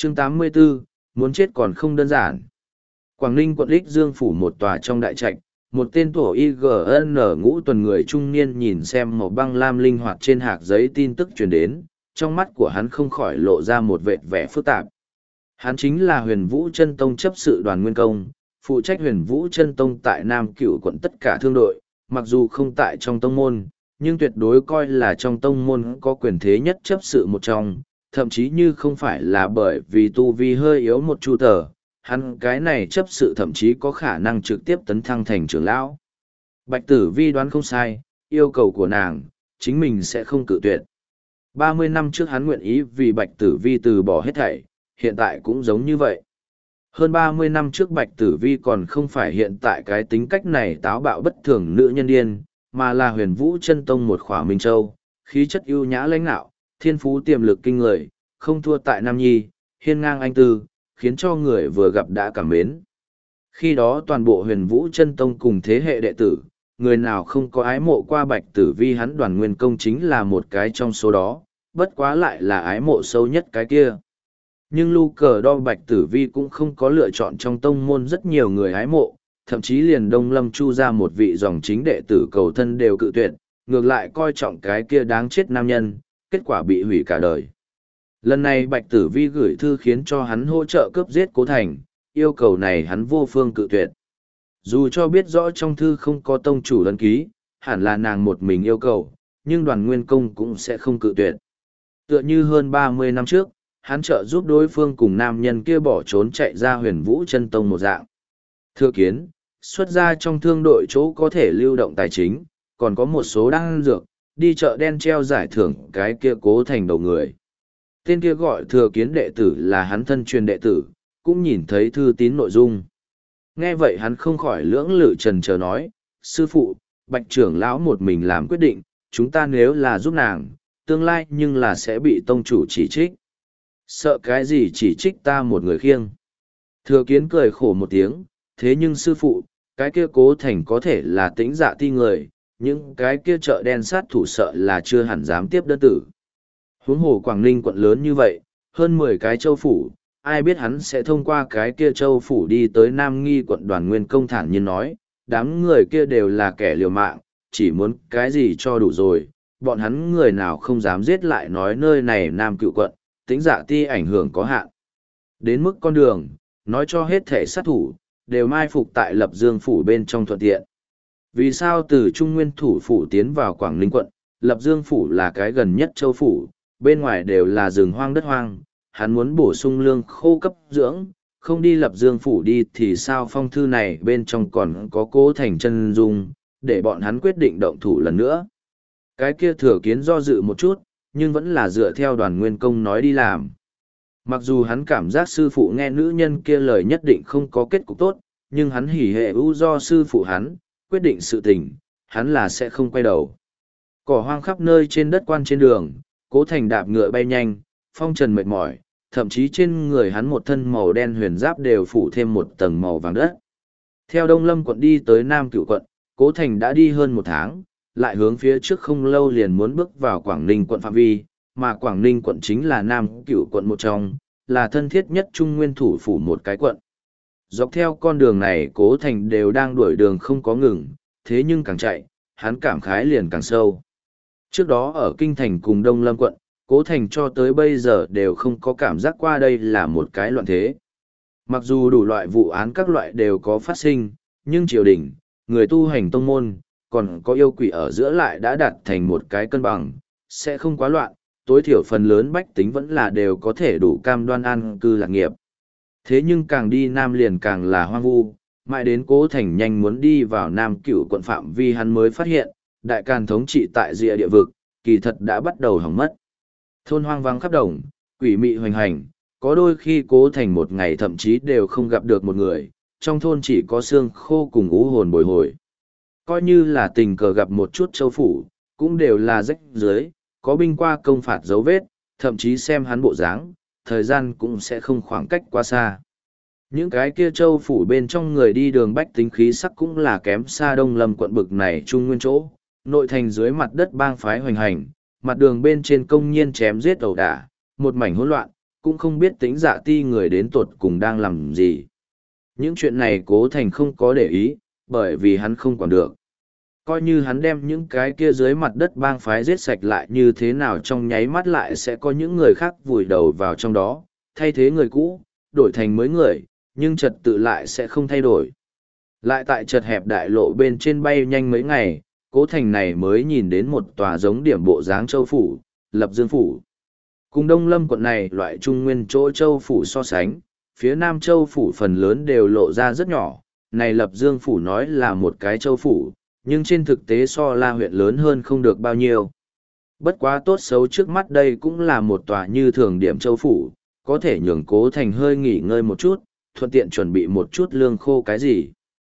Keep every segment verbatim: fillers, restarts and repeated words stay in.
Chương tám mươi 84, muốn chết còn không đơn giản. Quảng Ninh quận Ích Dương phủ một tòa trong đại trạch, một tên tổ i giê en ngũ tuần người trung niên nhìn xem màu băng lam linh hoạt trên hạc giấy tin tức truyền đến, trong mắt của hắn không khỏi lộ ra một vệt vẻ phức tạp. Hắn chính là Huyền Vũ Chân Tông chấp sự Đoàn Nguyên Công, phụ trách Huyền Vũ Chân Tông tại Nam Cửu quận tất cả thương đội, mặc dù không tại trong tông môn, nhưng tuyệt đối coi là trong tông môn có quyền thế nhất chấp sự một trong, thậm chí như không phải là bởi vì tu vi hơi yếu một chu tờ, hắn cái này chấp sự thậm chí có khả năng trực tiếp tấn thăng thành trưởng lão. Bạch Tử Vi đoán không sai, yêu cầu của nàng, chính mình sẽ không cự tuyệt. ba mươi năm trước hắn nguyện ý vì Bạch Tử Vi từ bỏ hết thảy, hiện tại cũng giống như vậy. Hơn ba mươi năm trước Bạch Tử Vi còn không phải hiện tại cái tính cách này táo bạo bất thường nữ nhân điên, mà là Huyền Vũ Chân Tông một khỏa Minh Châu, khí chất ưu nhã lãnh nạo, thiên phú tiềm lực kinh người, không thua tại Nam Nhi, hiên ngang anh tư, khiến cho người vừa gặp đã cảm mến. Khi đó toàn bộ Huyền Vũ Chân Tông cùng thế hệ đệ tử, người nào không có ái mộ qua Bạch Tử Vi, hắn Đoàn Nguyên Công chính là một cái trong số đó, bất quá lại là ái mộ sâu nhất cái kia. Nhưng lu cờ đo Bạch Tử Vi cũng không có lựa chọn trong tông môn rất nhiều người ái mộ, thậm chí liền Đông Lâm Chu ra một vị dòng chính đệ tử cầu thân đều cự tuyệt, ngược lại coi trọng cái kia đáng chết nam nhân, kết quả bị hủy cả đời. Lần này Bạch Tử Vi gửi thư khiến cho hắn hỗ trợ cướp giết Cố Thành, yêu cầu này hắn vô phương cự tuyệt. Dù cho biết rõ trong thư không có tông chủ ấn ký, hẳn là nàng một mình yêu cầu, nhưng Đoàn Nguyên Công cũng sẽ không cự tuyệt. Tựa như hơn ba mươi năm trước, hắn trợ giúp đối phương cùng nam nhân kia bỏ trốn chạy ra Huyền Vũ Chân Tông một dạng. Thừa kiến, xuất ra trong thương đội chỗ có thể lưu động tài chính, còn có một số đan dược, đi chợ đen treo giải thưởng cái kia Cố Thành đầu người. Tên kia gọi thừa kiến đệ tử là hắn thân truyền đệ tử, cũng nhìn thấy thư tín nội dung. Nghe vậy hắn không khỏi lưỡng lự trần chờ nói, sư phụ, Bạch trưởng lão một mình làm quyết định, chúng ta nếu là giúp nàng, tương lai nhưng là sẽ bị tông chủ chỉ trích. Sợ cái gì chỉ trích ta một người khiêng. Thừa kiến cười khổ một tiếng, thế nhưng sư phụ, cái kia Cố Thành có thể là tĩnh dạ ti người, những cái kia chợ đen sát thủ sợ là chưa hẳn dám tiếp đơn tử. Huống hồ Quảng Ninh quận lớn như vậy, hơn mười cái châu phủ, ai biết hắn sẽ thông qua cái kia châu phủ đi tới Nam Nghi quận. Đoàn Nguyên Công thản nhiên nói, đám người kia đều là kẻ liều mạng, chỉ muốn cái gì cho đủ rồi, bọn hắn người nào không dám giết lại nói nơi này Nam Cựu quận, tính dạ ti ảnh hưởng có hạn. Đến mức con đường, nói cho hết thể sát thủ, đều mai phục tại Lập Dương phủ bên trong thuận tiện. Vì sao từ Trung Nguyên thủ phủ tiến vào Quảng Ninh quận, Lập Dương phủ là cái gần nhất châu phủ, bên ngoài đều là rừng hoang đất hoang, hắn muốn bổ sung lương khô cấp dưỡng, không đi Lập Dương phủ đi thì sao phong thư này bên trong còn có Cố Thành chân dung, để bọn hắn quyết định động thủ lần nữa. Cái kia thừa kiến do dự một chút, nhưng vẫn là dựa theo Đoàn Nguyên Công nói đi làm. Mặc dù hắn cảm giác sư phụ nghe nữ nhân kia lời nhất định không có kết cục tốt, nhưng hắn hỉ hệ ưu do sư phụ hắn, quyết định sự tình, hắn là sẽ không quay đầu. Cỏ hoang khắp nơi trên đất quan trên đường, Cố Thành đạp ngựa bay nhanh, phong trần mệt mỏi, thậm chí trên người hắn một thân màu đen huyền giáp đều phủ thêm một tầng màu vàng đất. Theo Đông Lâm quận đi tới Nam Cửu quận, Cố Thành đã đi hơn một tháng, lại hướng phía trước không lâu liền muốn bước vào Quảng Ninh quận phạm vi, mà Quảng Ninh quận chính là Nam Cửu quận một trong, là thân thiết nhất Trung Nguyên thủ phủ một cái quận. Dọc theo con đường này Cố Thành đều đang đuổi đường không có ngừng, thế nhưng càng chạy, hắn cảm khái liền càng sâu. Trước đó ở Kinh Thành cùng Đông Lâm quận, Cố Thành cho tới bây giờ đều không có cảm giác qua đây là một cái loạn thế. Mặc dù đủ loại vụ án các loại đều có phát sinh, nhưng triều đình, người tu hành tông môn, còn có yêu quỷ ở giữa lại đã đạt thành một cái cân bằng, sẽ không quá loạn, tối thiểu phần lớn bách tính vẫn là đều có thể đủ cam đoan an cư lạc nghiệp. Thế nhưng càng đi Nam liền càng là hoang vu, mãi đến Cố Thành nhanh muốn đi vào Nam Cửu quận phạm vi hắn mới phát hiện, đại càn thống trị tại rìa địa vực, kỳ thật đã bắt đầu hỏng mất. Thôn hoang vắng khắp đồng, quỷ mị hoành hành, có đôi khi Cố Thành một ngày thậm chí đều không gặp được một người, trong thôn chỉ có xương khô cùng ú hồn bồi hồi. Coi như là tình cờ gặp một chút châu phủ, cũng đều là rách dưới, có binh qua công phạt dấu vết, thậm chí xem hắn bộ dáng, thời gian cũng sẽ không khoảng cách quá xa. Những cái kia châu phủ bên trong người đi đường bách tính khí sắc cũng là kém xa Đông Lâm quận bực này Trung Nguyên chỗ, nội thành dưới mặt đất bang phái hoành hành, mặt đường bên trên công nhiên chém giết ẩu đả, một mảnh hỗn loạn, cũng không biết tính dạ ti người đến tột cùng đang làm gì. Những chuyện này Cố Thành không có để ý, bởi vì hắn không quản được. Coi như hắn đem những cái kia dưới mặt đất bang phái giết sạch lại như thế nào, trong nháy mắt lại sẽ có những người khác vùi đầu vào trong đó, thay thế người cũ, đổi thành mới người, nhưng trật tự lại sẽ không thay đổi. Lại tại chật hẹp đại lộ bên trên bay nhanh mấy ngày, Cố Thành này mới nhìn đến một tòa giống điểm bộ dáng châu phủ, Lập Dương Phủ. Cùng Đông Lâm quận này loại trung nguyên chỗ châu phủ so sánh, phía Nam châu phủ phần lớn đều lộ ra rất nhỏ, này Lập Dương Phủ nói là một cái châu phủ, nhưng trên thực tế so La huyện lớn hơn không được bao nhiêu. Bất quá tốt xấu trước mắt đây cũng là một tòa như thường điểm châu phủ, có thể nhường Cố Thành hơi nghỉ ngơi một chút, thuận tiện chuẩn bị một chút lương khô cái gì.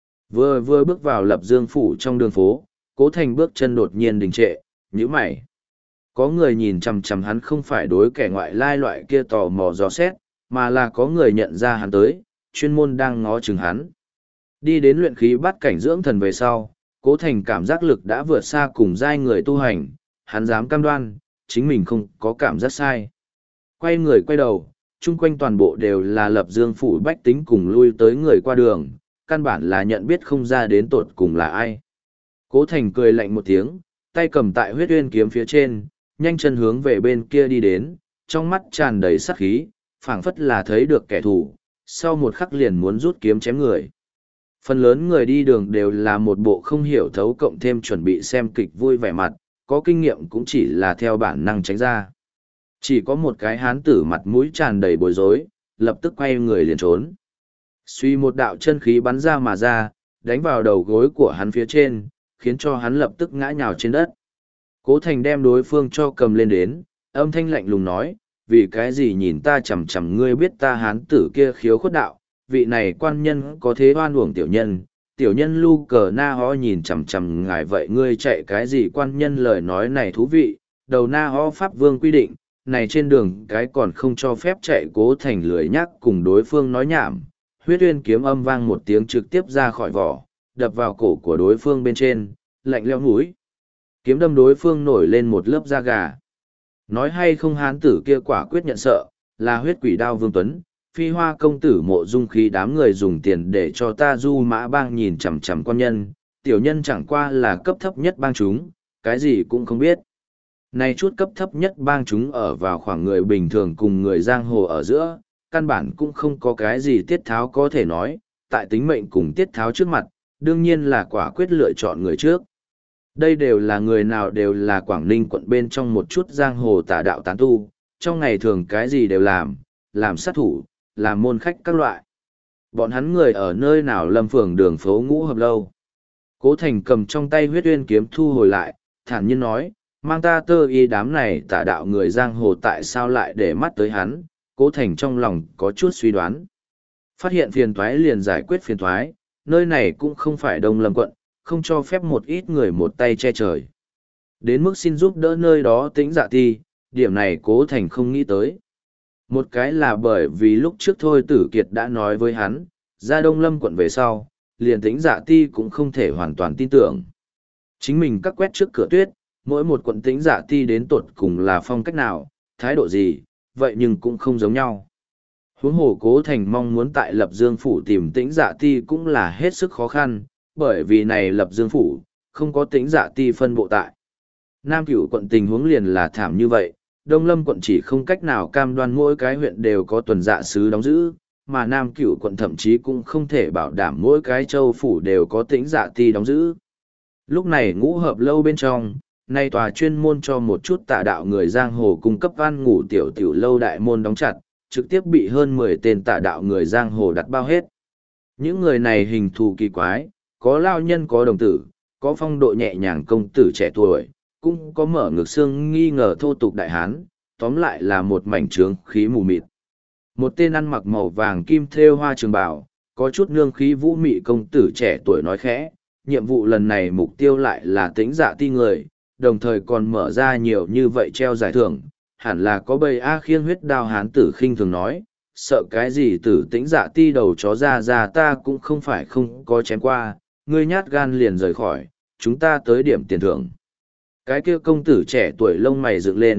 Vừa vừa bước vào Lập Dương Phủ trong đường phố, Cố Thành bước chân đột nhiên đình trệ, nhíu mày. Có người nhìn chằm chằm hắn không phải đối kẻ ngoại lai loại kia tò mò dò xét, mà là có người nhận ra hắn tới, chuyên môn đang ngó chừng hắn. Đi đến luyện khí bắt cảnh dưỡng thần về sau, Cố Thành cảm giác lực đã vượt xa cùng giai người tu hành, hắn dám cam đoan, chính mình không có cảm giác sai. Quay người quay đầu, chung quanh toàn bộ đều là Lập Dương Phủ bách tính cùng lui tới người qua đường, căn bản là nhận biết không ra đến tột cùng là ai. Cố Thành cười lạnh một tiếng, tay cầm tại huyết uyên kiếm phía trên, nhanh chân hướng về bên kia đi đến, trong mắt tràn đầy sát khí, phảng phất là thấy được kẻ thù, sau một khắc liền muốn rút kiếm chém người. Phần lớn người đi đường đều là một bộ không hiểu thấu cộng thêm chuẩn bị xem kịch vui vẻ mặt, có kinh nghiệm cũng chỉ là theo bản năng tránh ra. Chỉ có một cái hán tử mặt mũi tràn đầy bối rối, lập tức quay người liền trốn. Suy một đạo chân khí bắn ra mà ra, đánh vào đầu gối của hắn phía trên, khiến cho hắn lập tức ngã nhào trên đất. Cố Thành đem đối phương cho cầm lên đến, âm thanh lạnh lùng nói, vì cái gì nhìn ta chằm chằm ngươi biết ta hán tử kia khiếu khuất đạo, vị này quan nhân có thế oan uổng tiểu nhân, tiểu nhân lu cờ na ho nhìn chằm chằm ngài vậy ngươi chạy cái gì quan nhân lời nói này thú vị, đầu na ho pháp vương quy định, này trên đường cái còn không cho phép chạy. Cố Thành lười nhắc cùng đối phương nói nhảm, huyết uyên kiếm âm vang một tiếng trực tiếp ra khỏi vỏ, đập vào cổ của đối phương bên trên, lạnh leo mũi. Kiếm đâm đối phương nổi lên một lớp da gà. Nói hay không hán tử kia quả quyết nhận sợ, là huyết quỷ đao Vương Tuấn, Phi Hoa công tử Mộ Dung Khí đám người dùng tiền để cho ta du mã bang nhìn chằm chằm quan nhân, tiểu nhân chẳng qua là cấp thấp nhất bang chúng, cái gì cũng không biết. Này chút cấp thấp nhất bang chúng ở vào khoảng người bình thường cùng người giang hồ ở giữa, căn bản cũng không có cái gì tiết tháo có thể nói, tại tính mệnh cùng tiết tháo trước mặt, đương nhiên là quả quyết lựa chọn người trước. Đây đều là người nào đều là Quảng Ninh quận bên trong một chút giang hồ tà đạo tán tu, trong ngày thường cái gì đều làm, làm sát thủ, làm môn khách các loại. Bọn hắn người ở nơi nào lâm phường đường phố Ngũ Hợp Lâu. Cố Thành cầm trong tay huyết uyên kiếm thu hồi lại, thản nhiên nói, mang ta tơ y đám này tà đạo người giang hồ tại sao lại để mắt tới hắn. Cố Thành trong lòng có chút suy đoán. Phát hiện phiền toái liền giải quyết phiền toái, nơi này cũng không phải Đông Lâm quận, không cho phép một ít người một tay che trời. Đến mức xin giúp đỡ nơi đó Tĩnh Dạ Ti, điểm này Cố Thành không nghĩ tới. Một cái là bởi vì lúc trước thôi Tử Kiệt đã nói với hắn, ra Đông Lâm quận về sau, liền Tĩnh Dạ Ti cũng không thể hoàn toàn tin tưởng. Chính mình cắt quét trước cửa tuyết, mỗi một quận Tĩnh Dạ Ti đến tột cùng là phong cách nào, thái độ gì, vậy nhưng cũng không giống nhau. Huống hồ Cố Thành mong muốn tại Lập Dương Phủ tìm Tĩnh Dạ Ti cũng là hết sức khó khăn, bởi vì này Lập Dương Phủ, không có Tĩnh Dạ Ti phân bộ tại. Nam Cửu quận tình huống liền là thảm như vậy, Đông Lâm quận chỉ không cách nào cam đoan mỗi cái huyện đều có tuần dạ sứ đóng giữ, mà Nam Cửu quận thậm chí cũng không thể bảo đảm mỗi cái châu phủ đều có Tĩnh Dạ Ti đóng giữ. Lúc này Ngũ Hợp Lâu bên trong, nay tòa chuyên môn cho một chút tà đạo người giang hồ cung cấp ăn ngủ tiểu tiểu lâu đại môn đóng chặt, trực tiếp bị hơn mười tên tà đạo người giang hồ đặt bao hết. Những người này hình thù kỳ quái, có lao nhân có đồng tử, có phong độ nhẹ nhàng công tử trẻ tuổi, cũng có mở ngực xương nghi ngờ thô tục đại hán, tóm lại là một mảnh trướng khí mù mịt. Một tên ăn mặc màu vàng kim thêu hoa trường bào, có chút nương khí vũ mị công tử trẻ tuổi nói khẽ, nhiệm vụ lần này mục tiêu lại là Tĩnh Dạ Ti người, đồng thời còn mở ra nhiều như vậy treo giải thưởng, hẳn là có bầy A khiêng huyết đao hán tử khinh thường nói, sợ cái gì tử Tĩnh Dạ Ti đầu chó ra ra ta cũng không phải không có chém qua, ngươi nhát gan liền rời khỏi, chúng ta tới điểm tiền thưởng. Cái kia công tử trẻ tuổi lông mày dựng lên,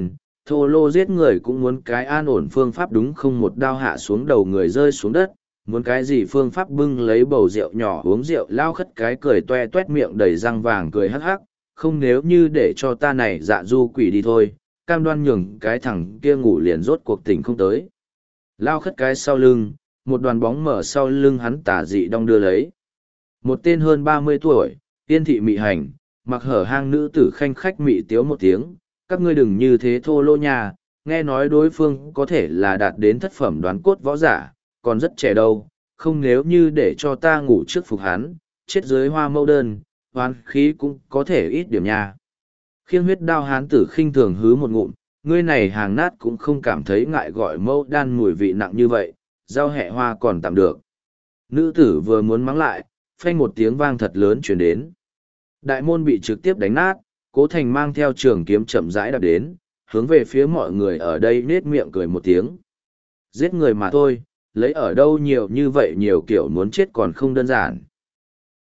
Thô lô giết người cũng muốn cái an ổn phương pháp đúng không, một đao hạ xuống đầu người rơi xuống đất, muốn cái gì phương pháp bưng lấy bầu rượu nhỏ uống rượu lao khất cái cười toe toét miệng đầy răng vàng cười hắc hắc, không nếu như để cho ta này dạ du quỷ đi thôi, cam đoan nhường cái thằng kia ngủ liền rốt cuộc tình không tới. Lao khất cái sau lưng, một đoàn bóng mở sau lưng hắn tả dị đong đưa lấy. Một tên hơn ba mươi tuổi, tiên thị mị hành, mặc hở hang nữ tử khanh khách mị tiếu một tiếng, các ngươi đừng như thế thô lô nhà, nghe nói đối phương có thể là đạt đến thất phẩm đoán cốt võ giả, còn rất trẻ đâu, không nếu như để cho ta ngủ trước phục hắn, chết dưới hoa mâu đơn, hoán khí cũng có thể ít điểm nha. Khiêng huyết đao hán tử khinh thường hứ một ngụm, ngươi này hàng nát cũng không cảm thấy ngại gọi mâu đan mùi vị nặng như vậy, rau hẹ hoa còn tạm được. Nữ tử vừa muốn mắng lại, phanh một tiếng vang thật lớn chuyển đến. Đại môn bị trực tiếp đánh nát, Cố Thành mang theo trường kiếm chậm rãi đạp đến, hướng về phía mọi người ở đây nết miệng cười một tiếng. Giết người mà thôi, lấy ở đâu nhiều như vậy nhiều kiểu muốn chết còn không đơn giản.